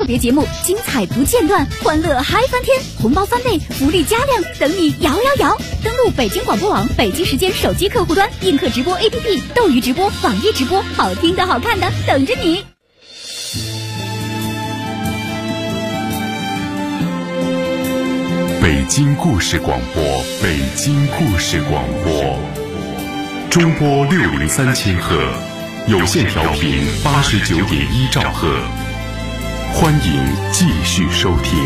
别节目，精彩不间断，欢乐嗨翻天，红包翻倍，福利加量，等你摇摇摇！登录北京广播网北京时间手机客户端，映客直播 APP， 斗鱼直播、网易直播，好听的好看的等着你。 北京故事广播，北京故事广播，中波603千赫，有线调频89.1兆赫，欢迎继续收听。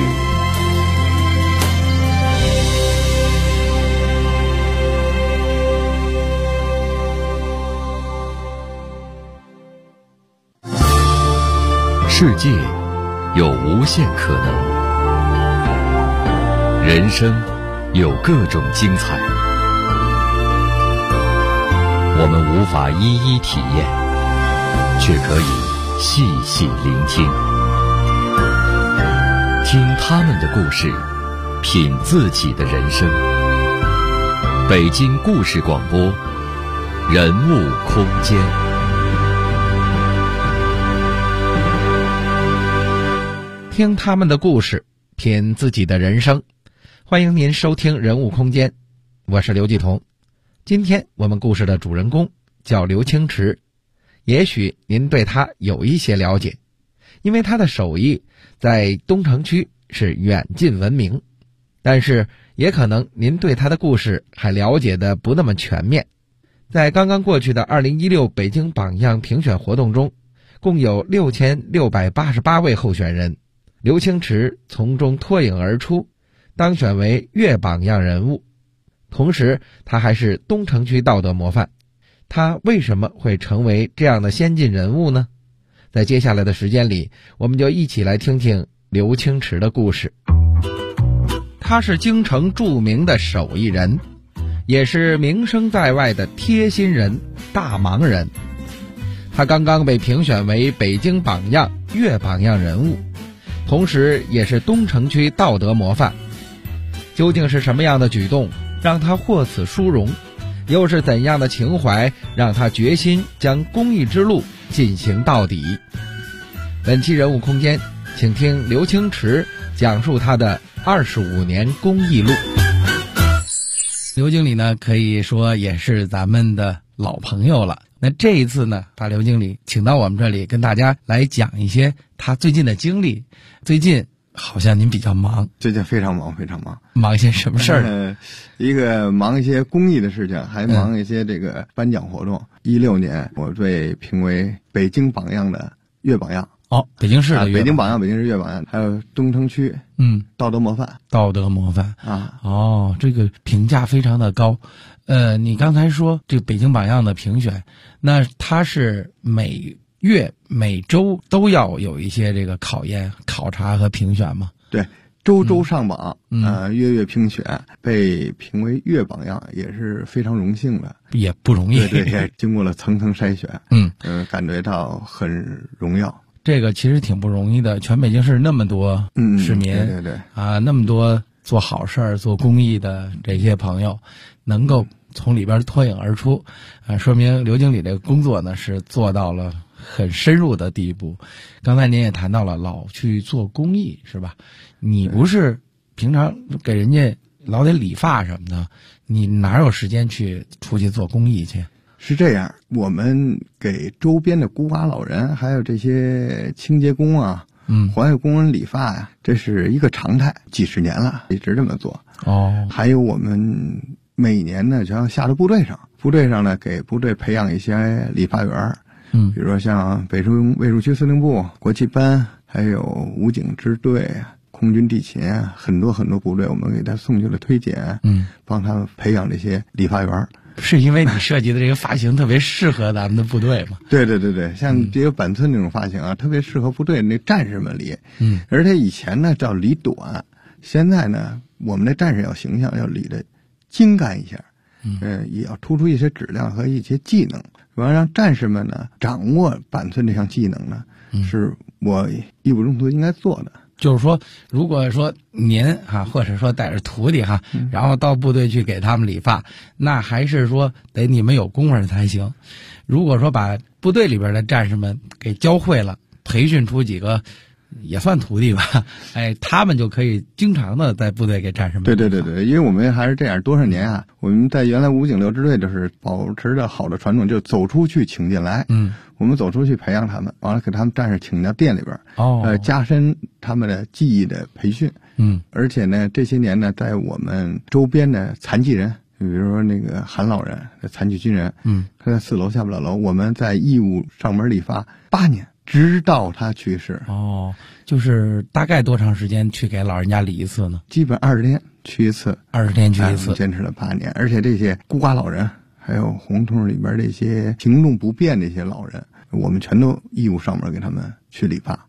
世界有无限可能。人生有各种精彩，我们无法一一体验，却可以细细聆听，听他们的故事，品自己的人生。北京故事广播，人物空间。 听他们的故事，品自己的人生。欢迎您收听人物空间，我是刘继彤。今天我们故事的主人公叫刘清池，也许您对他有一些了解，因为他的手艺在东城区是远近闻名，但是也可能您对他的故事还了解的不那么全面。在刚刚过去的2016北京榜样评选活动中，共有6688位候选人，刘清池从中脱颖而出，当选为月榜样人物。同时他还是东城区道德模范。他为什么会成为这样的先进人物呢？在接下来的时间里，我们就一起来听听刘清池的故事。他是京城著名的手艺人，也是名声在外的贴心人、大忙人。他刚刚被评选为北京榜样月榜样人物，同时也是东城区道德模范。究竟是什么样的举动让他获此殊荣？又是怎样的情怀让他决心将公益之路进行到底？本期人物空间，请听刘清池讲述他的25年公益路。刘经理呢，可以说也是咱们的老朋友了。那这一次呢，把刘经理请到我们这里，跟大家来讲一些他最近的经历。最近好像您比较忙。 最近非常忙，非常忙。 忙一些什么事儿？ 一个忙一些公益的事情，还忙一些这个颁奖活动。16年，我被评为北京榜样的月榜样。 哦，北京市的北京榜样，北京市月榜样，还有东城区，道德模范， 道德模范啊。 哦，这个评价非常的高。你刚才说这个北京榜样的评选，那它是每月每周都要有一些这个考验、考察和评选吗？ 对，周周上榜，月月评选，被评为月榜样也是非常荣幸的， 也不容易。 对，也经过了层层筛选，感觉到很荣耀。 这个其实挺不容易的，全北京市那么多市民， 对啊，那么多做好事儿、做公益的这些朋友，能够从里边脱颖而出，说明刘经理这个工作呢是做到了很深入的地步。刚才您也谈到了老去做公益，是吧？你不是平常给人家老得理发什么的，你哪有时间去出去做公益去？ 是这样，我们给周边的孤寡老人，还有这些清洁工啊，环卫工人理发呀，这是一个常态，几十年了，一直这么做。 哦， 还有我们每年呢，就要下到部队上呢，给部队培养一些理发员，比如说像北中卫戍区司令部、国旗班，还有武警支队、空军地勤，很多很多部队，我们给他送去了推荐，帮他们培养这些理发员。 是因为你设计的这个发型特别适合咱们的部队吗？ 对，像这个板寸那种发型啊，特别适合部队那战士们理。而且以前呢叫理短，现在呢我们的战士要形象要理的精干一下，也要突出一些质量和一些技能，完让战士们呢掌握板寸这项技能呢，是我义务中途应该做的。 就是说，如果说您或者说带着徒弟然后到部队去给他们理发，那还是说得你们有功夫才行。如果说把部队里边的战士们给教会了，培训出几个也算徒弟吧，哎，他们就可以经常的在部队给战士们。 对，因为我们还是这样，多少年啊，我们在原来武警6支队就是保持着好的传统，就走出去请进来。我们走出去培养他们，完了给他们战士请到店里边，加深他们的技艺的培训。而且呢，这些年呢，在我们周边的残疾人，比如说那个韩老人、残疾军人，他在4楼下不了楼，我们在义务上门理发8年。直到他去世。 就是大概多长时间去给老人家理一次呢？ 基本20天去一次。 20天去一次， 坚持了8年。而且这些孤寡老人，还有胡同里边这些行动不便的一些老人，我们全都义务上门给他们去理发。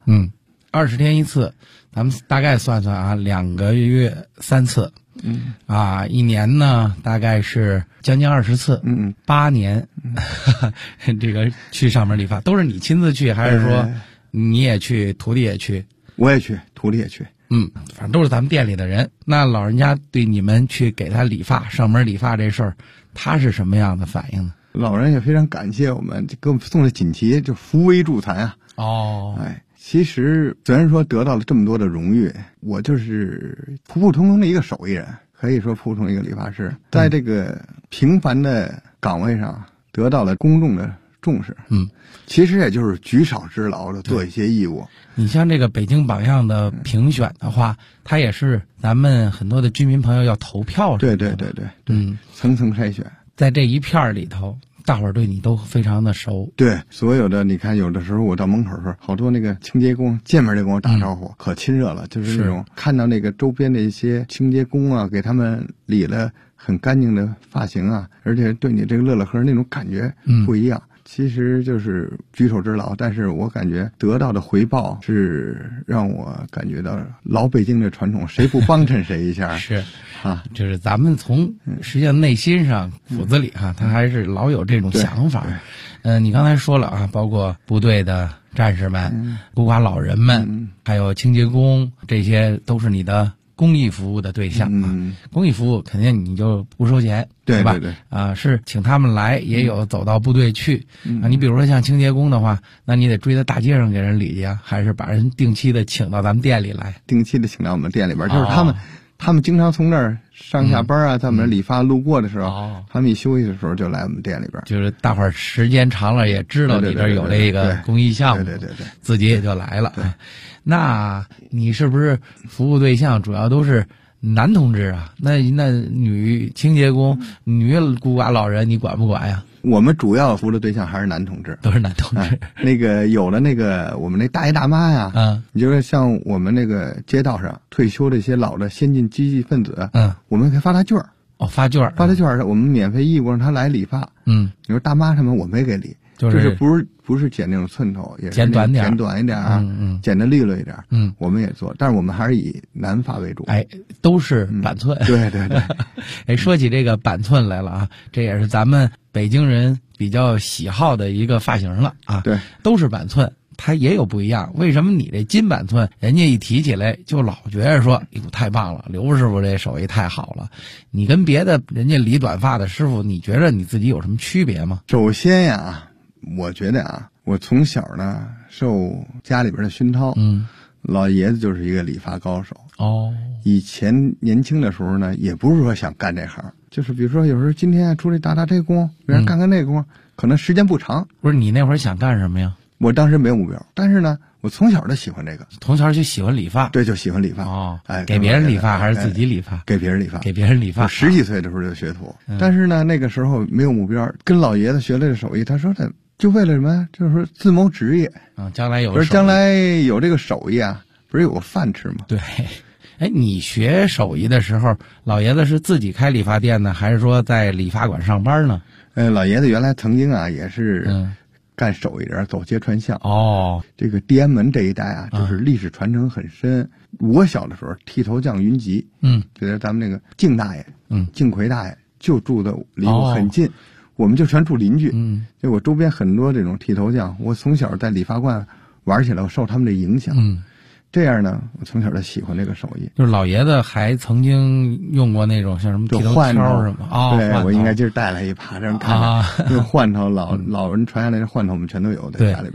20天一次，咱们大概算算啊，2个月3次。1年呢大概是将近20次。8年，这个去上门理发都是你亲自去，还是说你也去，徒弟也去？ 我也去，徒弟也去。 反正都是咱们店里的人。那老人家对你们去给他理发、上门理发这事儿，他是什么样的反应呢？ 老人也非常感谢我们，给我们送的锦旗，就扶危助残啊。其实虽然说得到了这么多的荣誉，我就是普普通通的一个手艺人，可以说普普通一个理发师，在这个平凡的岗位上得到了公众的重视。其实也就是举手之劳的做一些义务。 你像这个北京榜样的评选的话，它也是咱们很多的居民朋友要投票的。 对，层层筛选， 在这一片里头，大伙儿对你都非常的熟。 对，所有的你看，有的时候我到门口时候，好多那个清洁工见面就跟我打招呼，可亲热了。就是那种看到那个周边的一些清洁工啊，给他们理了很干净的发型啊，而且对你这个乐乐呵那种感觉不一样。其实就是举手之劳，但是我感觉得到的回报是让我感觉到老北京的传统，谁不帮衬谁一下是啊，就是咱们从实际上内心上骨子里他还是老有这种想法。你刚才说了啊，包括部队的战士们、孤寡老人们，还有清洁工，这些都是你的公益服务的对象公益服务肯定你就不收钱， 对吧？是请他们来，也有走到部队去。你比如说像清洁工的话，那你得追到大街上给人理去啊，还是把人定期的请到咱们店里来？ 定期的请到我们店里边，就是他们经常从这儿上下班啊，在我们理发路过的时候，他们一休息的时候就来我们店里边。 就是大伙儿时间长了也知道里边有这个公益项目，自己也就来了。那你是不是服务对象主要都是男同志啊？那女清洁工、女孤寡老人你管不管呀？ 我们主要服务的对象还是男同志， 都是男同志。 那个有的那个我们那大爷大妈呀，你就是像我们那个街道上退休的一些老的先进积极分子，我们可以发他券儿。 发券儿， 我们免费义务让他来理发。你说大妈他们我没给理，就是不是剪那种寸头，也是剪短一点啊，剪得利落一点。我们也做，但是我们还是以男发为主。 都是板寸。 对。 说起这个板寸来了啊，这也是咱们北京人比较喜好的一个发型了啊。 对， 都是板寸，它也有不一样。为什么你这金板寸，人家一提起来就老觉得说，哎呦太棒了，刘师傅这手艺太好了。你跟别的人家理短发的师傅，你觉得你自己有什么区别吗？ 首先呀，我觉得啊，我从小呢受家里边的熏陶，老爷子就是一个理发高手。以前年轻的时候呢，也不是说想干这行，就是比如说有时候今天出来打这个工，别人干那个工，可能时间不长。 不是你那会儿想干什么呀？ 我当时没有目标，但是呢，我从小就喜欢这个， 从小就喜欢理发。 对，就喜欢理发。 给别人理发还是自己理发？ 给别人理发。 给别人理发。 我10几岁的时候就学徒，但是呢，那个时候没有目标，跟老爷子学了这手艺，他说的就为了什么？就是说自谋职业将来有。 不是将来有这个手艺啊，不是有个饭吃吗？ 对。你学手艺的时候，老爷子是自己开理发店呢，还是说在理发馆上班呢？ 老爷子原来曾经啊也是干手艺人，走街串巷。这个地安门这一带啊，就是历史传承很深。我小的时候，剃头匠云集，就是咱们那个敬大爷，敬奎大爷就住的离我很近，我们就全住邻居。就我周边很多这种剃头匠，我从小在理发馆玩起来，我受他们的影响。这样呢，我从小就喜欢这个手艺。 就是老爷子还曾经用过那种像什么剃头锹什么对，我应该今儿带来一把，让人看看。用换头，老人传下来的换头，我们全都有在家里边。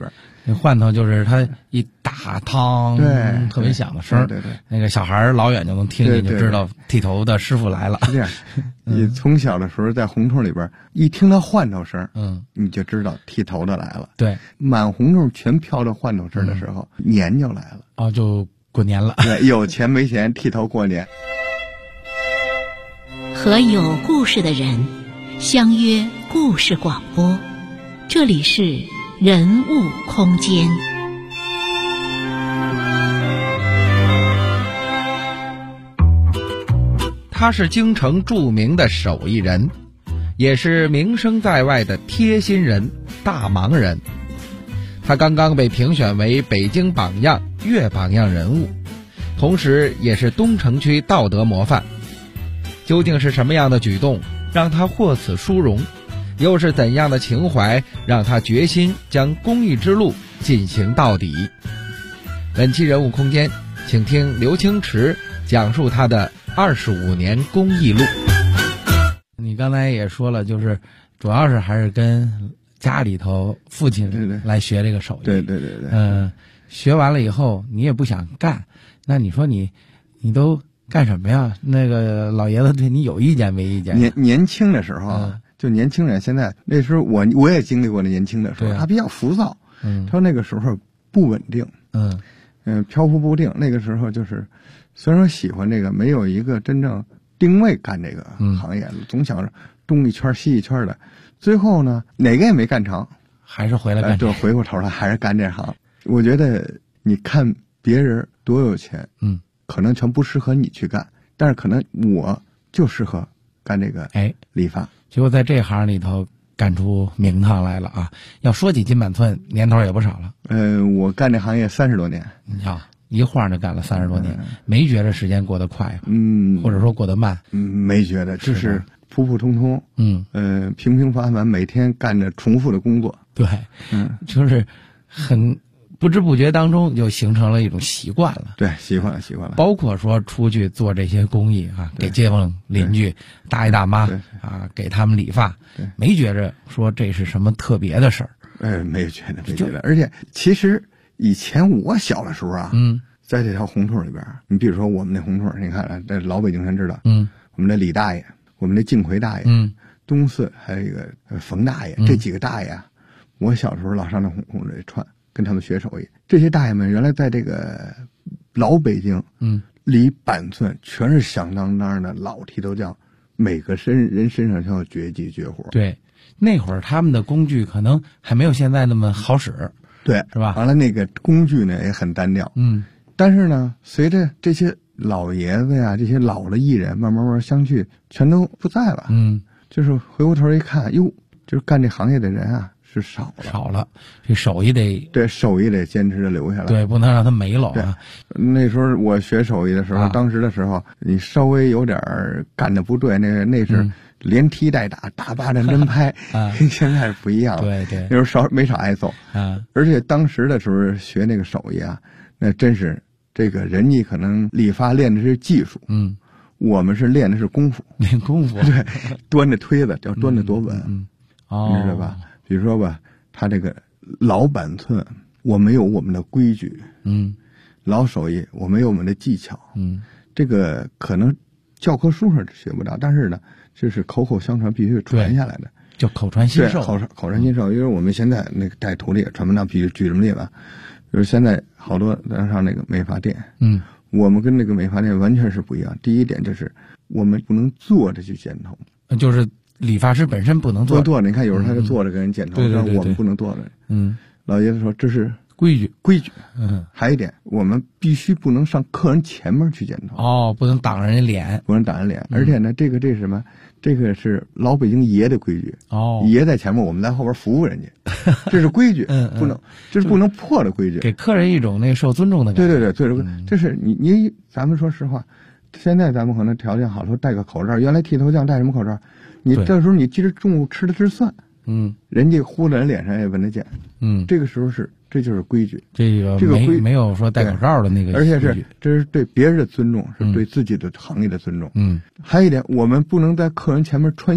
那换头就是他一打汤， 对， 特别响的声， 对， 那个小孩老远就能听见，就知道剃头的师傅来了。 是这样，你从小的时候在胡同里边一听到换头声，你就知道剃头的来了。对，满胡同全飘着换头声的时候，年就来了。 哦，就过年了。 对，有钱没钱剃头过年。 和有故事的人相约故事广播，这里是人物空间。 他是京城著名的手艺人，也是名声在外的贴心人、大忙人。他刚刚被评选为北京榜样、粤榜样人物，同时也是东城区道德模范。究竟是什么样的举动让他获此殊荣？又是怎样的情怀让他决心将公益之路进行到底？本期人物空间，请听刘清池讲述他的25年公益路。你刚才也说了，就是主要是还是跟家里头父亲来学这个手艺。 对。 学完了以后你也不想干，那你说你都干什么呀？那个老爷子对你有意见没意见？ 年轻的时候啊，就年轻人，现在那时候我也经历过那年轻的时候，他比较浮躁，他说那个时候不稳定，飘忽不定。那个时候就是虽然说喜欢这个，没有一个真正定位干这个行业，总想着东一圈西一圈的，最后呢哪个也没干成， 还是回来干这个， 就回过头来还是干这行。我觉得你看别人多有钱，可能全不适合你去干，但是可能我就适合干这个理发。 结果在这行里头干出名堂来了啊！要说起金板寸，年头也不少了。 我干这行业30多年， 你瞧，一晃就干了30多年，没觉着时间过得快吗？或者说过得慢？ 没觉得，就是普普通通，平平凡凡，每天干着重复的工作。 对，就是很不知不觉当中就形成了一种习惯了。 对，习惯了。 包括说出去做这些公益啊，给街坊邻居大爷大妈啊，给他们理发，没觉着说这是什么特别的事儿。 没觉得。而且其实以前我小的时候啊，在这条胡同里边，你比如说我们那胡同，你看这老北京人知道，我们的李大爷，我们的敬奎大爷，东四还有一个冯大爷，这几个大爷啊，我小时候老上那胡同里串。跟他们学手艺，这些大爷们原来在这个老北京，理板寸全是响当当的老剃头匠，每个人身上全有绝技绝活。 对，那会儿他们的工具可能还没有现在那么好使， 对， 是吧？ 完了，那个工具呢也很单调，但是呢，随着这些老爷子呀，这些老的艺人慢慢相去，全都不在了，就是回过头一看，哟，就是干这行业的人啊。是少了，这手艺得坚持着留下来， 对，不能让它没了啊。 那时候我学手艺的时候，当时的时候，你稍微有点干的不对，那是连踢带打，大巴掌真拍，跟现在不一样了。对，那时候没少挨揍啊。而且当时的时候学那个手艺啊，那真是这个人家可能理发练的是技术，我们是练的是功夫， 练功夫， 对，端着推子叫端着多稳，你知道吧？比如说吧，他这个老板寸，我们有我们的规矩，老手艺我们有我们的技巧，这个可能教科书上学不到，但是呢，这是口口相传，必须传下来的， 叫口传心授。 口传心授，因为我们现在那个带徒弟也传不到，举什么例子？就是现在好多咱上那个美发店，我们跟那个美发店完全是不一样。第一点就是我们不能坐着去剪头， 就是理发师本身不能坐着，你看有时候他就坐着给人剪头，但我们不能坐着。老爷子说这是规矩。 还有一点，我们必须不能上客人前面去剪头。 不能挡人家脸， 而且呢，这是什么？这个是老北京爷的规矩。爷在前面，我们在后边服务人家，这是规矩。不能，这是不能破的规矩， 给客人一种那个受尊重的感觉。 对，这是你，咱们说实话，现在咱们可能条件好，说戴个口罩，原来剃头匠戴什么口罩？你这时候你记着中午吃的是蒜，人家呼在人脸上也闻得见，这个时候这就是规矩， 这个没有说戴口罩的那个， 而且这是对别人的尊重，是对自己的行业的尊重。还有一点，我们不能在客人前面穿行，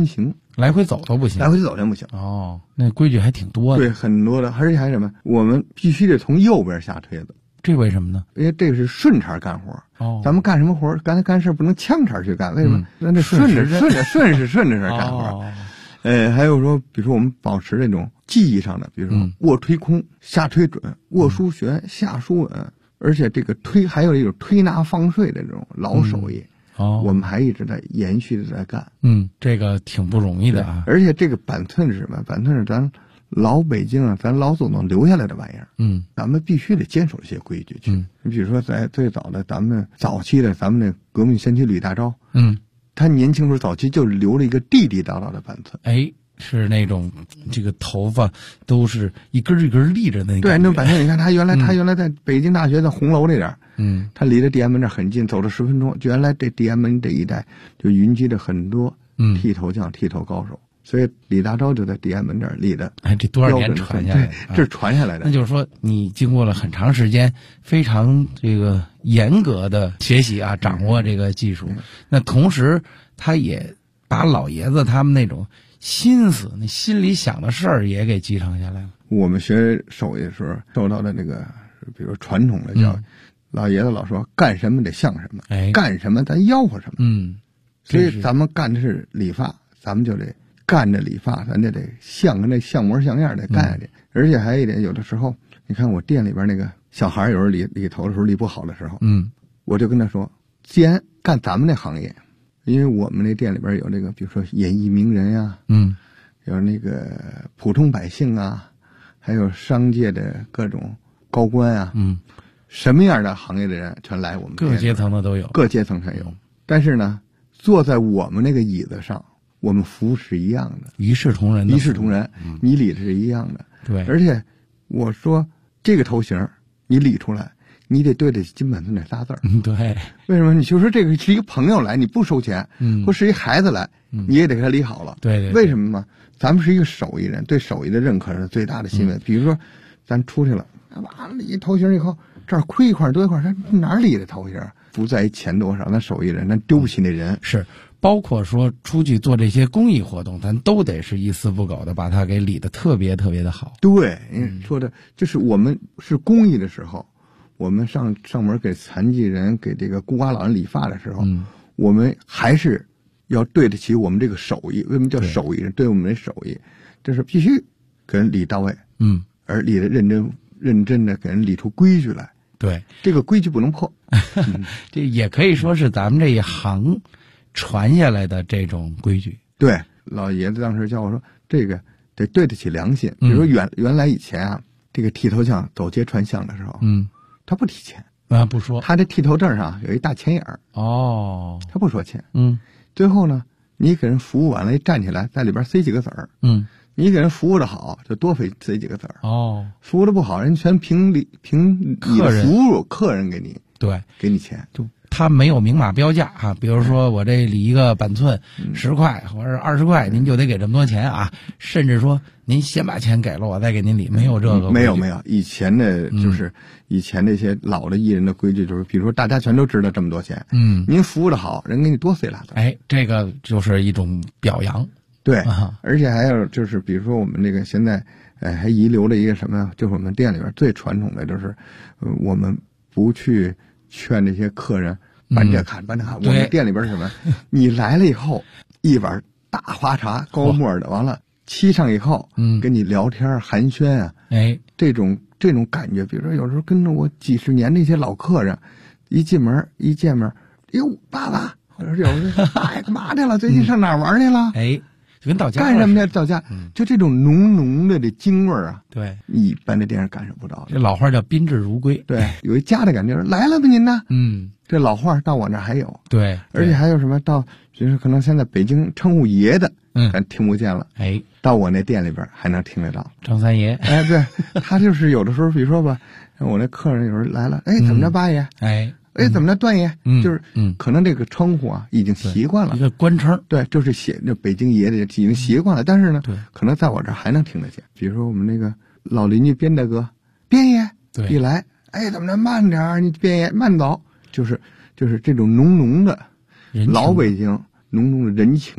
来回走都不行， 来回走真不行。 哦，那规矩还挺多的。 对，很多的，而且还什么？我们必须得从右边下推子。 这为什么呢？ 因为这个是顺茬干活。 哦， 咱们干什么活？干事不能呛茬去干，为什么？咱得顺着干活。 哦， 还有说，比如说我们保持这种技艺上的，比如说握推空，下推准，握舒旋，下舒稳，而且这个推还有一种推拿放税的这种老手艺。我们还一直在延续的在干。 这个挺不容易的啊。 而且这个板寸是什么？板寸是咱老北京啊，咱老祖宗留下来的玩意儿。咱们必须得坚守这些规矩去。你比如说，在最早的咱们早期的咱们那革命先驱李大钊，他年轻时候早期就留了一个地地道道的板寸。 哎，是那种这个头发都是一根一根立着的那个。 对，那板寸你看他原来在北京大学的红楼这点，他离着地安门这很近，走了10分钟。原来这地安门这一带就云集着很多剃头匠、剃头高手。所以李大钊就在地安门这儿立的。 这多少年传下来的？ 这是传下来的。 那就是说，你经过了很长时间，非常这个严格的学习啊，掌握这个技术。那同时，他也把老爷子他们那种心思、那心里想的事儿也给继承下来了。 我们学手艺的时候受到的这个，比如传统的叫，老爷子老说干什么得像什么，干什么咱吆喝什么。所以咱们干的是理发，咱们就得干着理发，咱得像个那像模像样得干下去。而且还有一点，有的时候你看我店里边那个小孩有时候理头的时候理不好的时候，我就跟他说，既然干咱们这行业，因为我们那店里边有这个，比如说演艺名人呀，有那个普通百姓啊，还有商界的各种高官啊，什么样的行业的人全来我们店， 各阶层的都有， 各阶层全有。但是呢，坐在我们那个椅子上，我们服务是一样的， 一视同仁， 你理的是一样的。 对， 而且我说这个头型你理出来，你得对得起金板寸那仨字儿。 对， 为什么？你就说这个是一个朋友来，你不收钱，或是一孩子来，你也得给他理好了。 对， 为什么嘛？咱们是一个手艺人，对手艺的认可是最大的欣慰。比如说，咱出去了，理头型以后，这儿亏一块多一块，他哪理的头型？不在于钱多少，咱手艺人，咱丢不起那人。 是。包括说出去做这些公益活动，咱都得是一丝不苟的把它给理得特别特别的好。 对，说的就是我们是公益的时候，我们上门给残疾人、给这个孤寡老人理发的时候，我们还是要对得起我们这个手艺。为什么叫手艺人？对我们的手艺，就是必须给人理到位，而理得认真的给人理出规矩来。 对， 这个规矩不能破。 这也可以说是咱们这一行传下来的这种规矩。 对，老爷子当时教我说，这个得对得起良心。比如说原来以前啊，这个剃头匠走街串巷的时候，他不提钱啊，不说， 他这剃头证上有一大钱眼儿。他不说钱。最后呢，你给人服务完了，一站起来在里边塞几个子儿。你给人服务的好，就多塞几个子儿。服务的不好，人全凭你的服务，客人给你， 对， 给你钱。 就他没有明码标价啊，比如说我这理一个板寸10块或者20块，您就得给这么多钱啊，甚至说您先把钱给了我再给您理，没有这个。 没有，以前的就是以前那些老的艺人的规矩就是，比如说大家全都知道这么多钱，您服务的好，人给你多塞俩字。 这个就是一种表扬。 对，而且还有就是，比如说我们这个现在，还遗留了一个什么呀？就是我们店里边最传统的就是，我们不去劝这些客人办这看办那看。我们店里边是什么？你来了以后，一碗大花茶高沫的，完了沏上以后，跟你聊天寒暄啊，这种感觉，比如说有时候跟着我几十年那些老客人，一见面，哟，爸爸，或者是有人说，哎，干嘛去了？最近上哪儿玩去了？ 就跟到家干什么去？到家，就这种浓浓的这京味儿啊， 对， 一般的店是感受不到的。 这老话叫宾至如归， 对，有一家的感觉。来了吧您呢？这老话到我那还有。 对， 而且还有什么到，就是可能现在北京称呼爷的，咱听不见了。到我那店里边还能听得到。 张三爷， 对，他就是有的时候，比如说吧，我那客人有时候来了，怎么着八爷？怎么着段爷？就是可能这个称呼啊已经习惯了， 一个官称。 对，就是这北京爷的已经习惯了，但是呢，可能在我这儿还能听得见。比如说我们那个老邻居边大哥，边爷，一来，怎么着慢点儿，你边爷慢走，就是这种浓浓的老北京浓浓的人情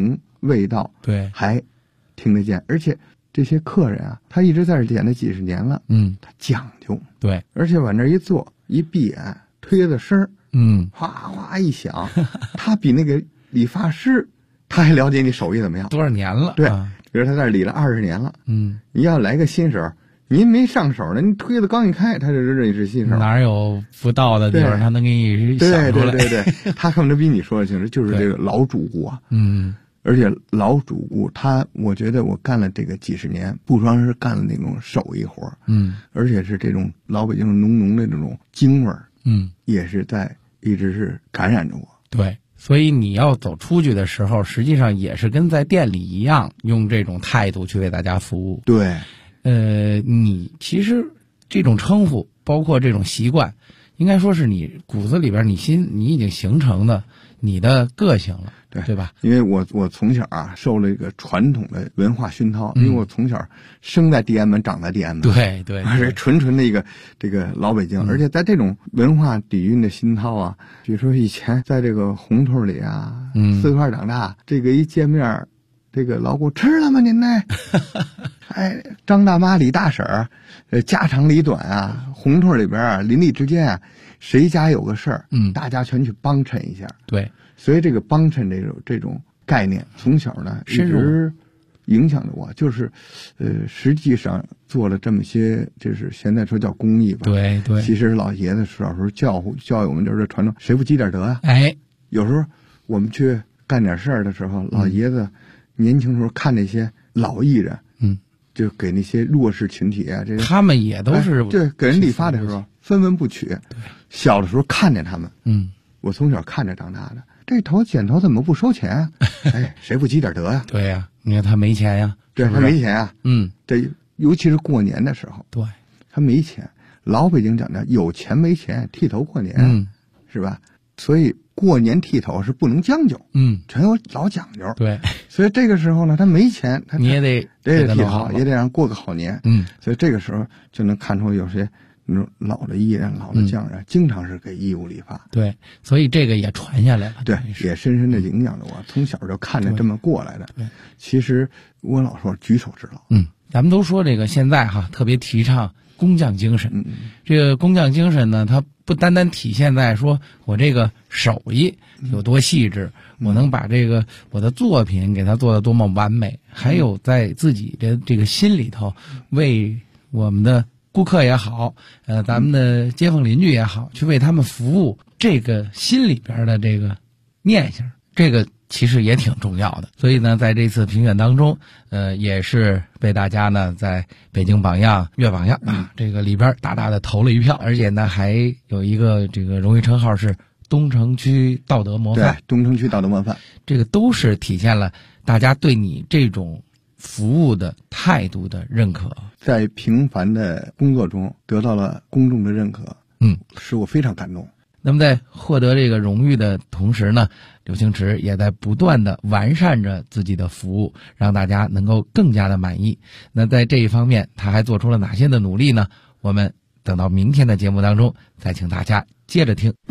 味道， 对， 还听得见。而且这些客人啊，他一直在这点了几十年了，他讲究， 对， 而且往那一坐，一闭眼，推的声儿，哗哗一响，他比那个理发师他还了解你手艺怎么样， 多少年了？ 对，比如他在这理了20年了，你要来个新手，您没上手呢，你推子刚一开，他就知道你是新手。 哪有不到的地方，他能给你想出来。 对，他可能比你说的清楚，就是这个老主顾啊。而且老主顾我觉得我干了这个几十年，不光是干了那种手艺活，而且是这种老北京浓浓的这种京味儿，也是一直是感染着我。 对。所以你要走出去的时候，实际上也是跟在店里一样，用这种态度去为大家服务。 对， 你其实这种称呼，包括这种习惯，应该说是你骨子里边你已经形成的你的个性了，对吧？ 因为我从小啊受了一个传统的文化熏陶，因为我从小生在地安门，长在地安门， 对， 而且纯的这个老北京，而且在这种文化底蕴的熏陶啊，比如说以前在这个胡同里啊，4块长大，这个一见面，这个老顾吃了吗您呢？哎，张大妈李大婶儿，家长里短啊，胡同里边啊，邻里之间啊，谁家有个事儿，大家全去帮衬一下。 对， 所以这个帮衬这种概念，从小呢一直影响着我，就是实际上做了这么些，就是现在说叫公益吧。 对， 其实老爷子小时候教育我们就是传统，谁不积点德啊？ 哎， 有时候我们去干点事儿的时候，老爷子年轻时候看那些老艺人，就给那些弱势群体啊，这个他们也都是对给人理发的时候分文不取。小的时候看见他们，我从小看着长大的，这头剪头怎么不收钱啊？哎，谁不积点德呀？ 对呀，你看他没钱呀， 对，他没钱啊。这尤其是过年的时候， 对， 他没钱。老北京讲的有钱没钱剃头过年，是吧？所以过年剃头是不能将就，全有老讲究。 对， 所以这个时候呢，他没钱， 你也得剃头，也得让过个好年。所以这个时候就能看出有些那种老的艺人、老的匠人，经常是给义务理发。 对，所以这个也传下来了。 对，也深深的影响着我，从小就看着这么过来的。 对， 其实我老说举手之劳。 咱们都说这个现在特别提倡工匠精神。这个工匠精神呢，它不单单体现在说我这个手艺有多细致，我能把我的作品给它做得多么完美，还有在自己的这个心里头，为我们的顾客也好，咱们的街坊邻居也好，去为他们服务，这个心里边的这个念想，这个其实也挺重要的。所以呢，在这次评选当中，也是被大家呢在北京榜样、月榜样这个里边大大的投了一票，而且呢还有一个这个荣誉称号是东城区道德模范。 对，东城区道德模范， 这个都是体现了大家对你这种服务的态度的认可， 在平凡的工作中得到了公众的认可，使我非常感动。 那么在获得这个荣誉的同时呢，刘清池也在不断的完善着自己的服务，让大家能够更加的满意。那在这一方面，他还做出了哪些的努力呢？我们等到明天的节目当中，再请大家接着听。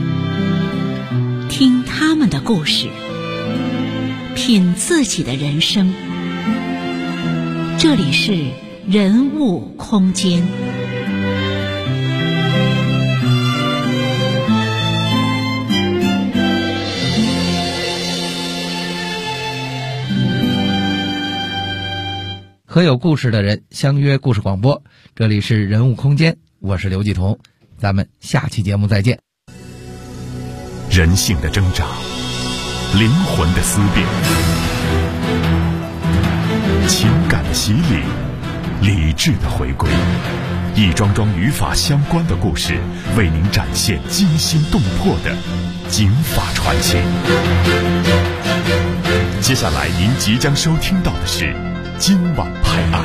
听他们的故事，品自己的人生。这里是人物空间。 和有故事的人相约故事广播，这里是人物空间，我是刘继彤，咱们下期节目再见。 人性的挣扎，灵魂的思辨，情感的洗礼，理智的回归，一桩桩与法相关的故事，为您展现惊心动魄的警法传奇。接下来您即将收听到的是今晚拍案。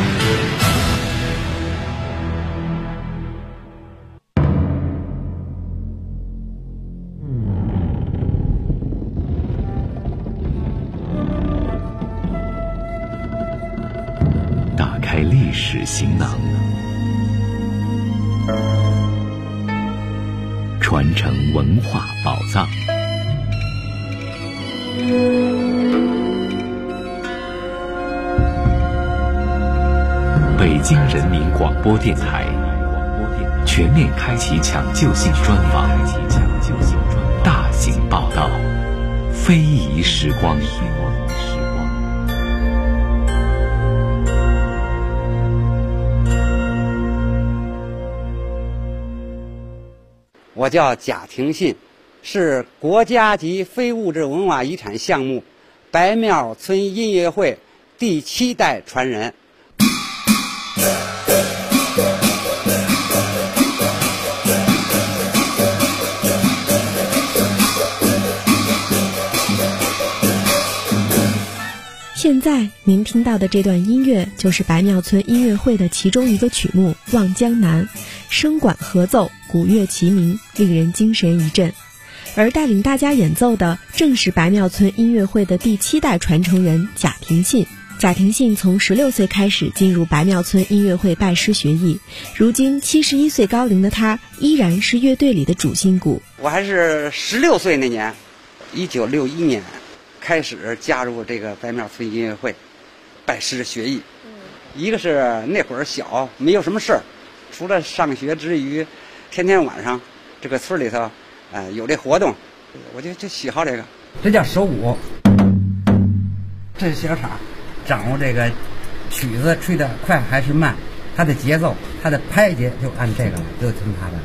打开历史行囊，传承文化宝藏。 北京人民广播电台全面开启抢救性专访，大型报道，非遗时光。 我叫贾廷信，是国家级非物质文化遗产项目白庙村音乐会第7代传人。 现在您听到的这段音乐就是白庙村音乐会的其中一个曲目《望江南》，声管合奏，鼓乐齐鸣，令人精神一振。而带领大家演奏的正是白庙村音乐会的第7代传承人贾廷信。贾廷信从16岁开始进入白庙村音乐会拜师学艺，如今71岁高龄的他依然是乐队里的主心骨。 我还是16岁那年，1961年开始加入这个白庙村音乐会，拜师学艺。一个是那会儿小，没有什么事儿，除了上学之余，天天晚上这个村里头，有这活动，我就喜好这个。这叫手鼓，这是小叉，掌握这个曲子吹得快还是慢，它的节奏，它的拍节就按这个了，就听它的。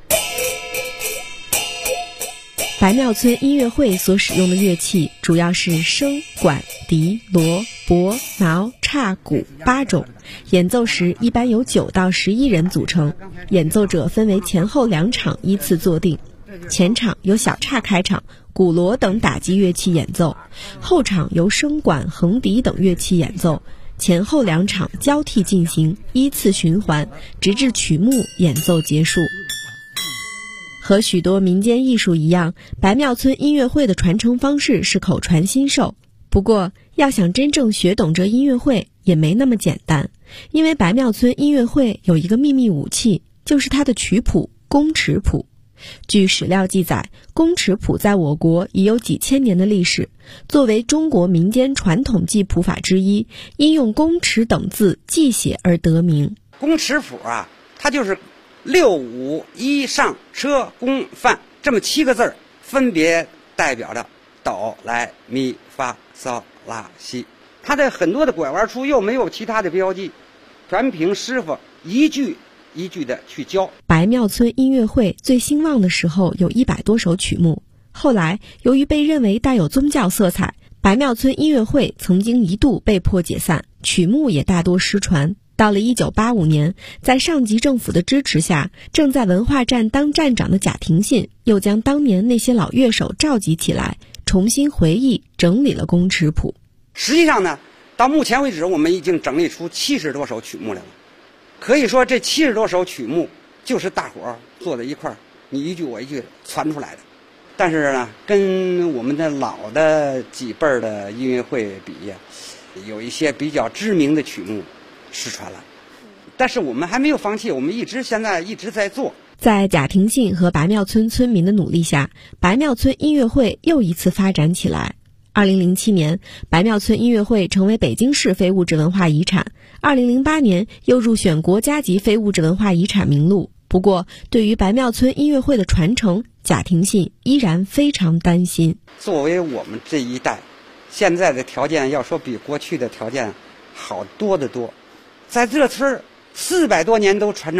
白庙村音乐会所使用的乐器主要是笙、管、笛、锣、钹、挠、叉、鼓8种，演奏时一般由9到11人组成，演奏者分为前后2场依次坐定。前场由小叉开场，鼓锣等打击乐器演奏，后场由笙管、横笛等乐器演奏，前后2场交替进行，依次循环，直至曲目演奏结束。和许多民间艺术一样，白庙村音乐会的传承方式是口传心授。不过，要想真正学懂这音乐会也没那么简单，因为白庙村音乐会有一个秘密武器，就是它的曲谱宫尺谱。据史料记载，宫尺谱在我国已有几千年的历史，作为中国民间传统记谱法之一，因用宫尺等字记写而得名。 宫尺谱啊，它就是6、5、1上车宫范这么7个字儿，分别代表着哆来咪发嗦拉西。它的很多的拐弯处又没有其他的标记，全凭师傅一句一句的去教。 白庙村音乐会最兴旺的时候有100多首曲目，后来由于被认为带有宗教色彩，白庙村音乐会曾经一度被迫解散，曲目也大多失传。到了1985年，在上级政府的支持下，正在文化站当站长的贾廷信又将当年那些老乐手召集起来，重新回忆整理了宫尺谱。 实际上呢，到目前为止我们已经整理出70多首曲目来了。可以说这70多首曲目就是大伙儿坐在一块儿，你一句我一句传出来的。但是呢，跟我们的老的几辈儿的音乐会比呀，有一些比较知名的曲目失传了，但是我们还没有放弃，我们现在一直在做。 在贾廷信和白庙村村民的努力下，白庙村音乐会又一次发展起来。2007年，白庙村音乐会成为北京市非物质文化遗产，2008年又入选国家级非物质文化遗产名录。不过，对于白庙村音乐会的传承，贾廷信依然非常担心。 作为我们这一代，现在的条件要说比过去的条件好多得多。在这村400多年都传承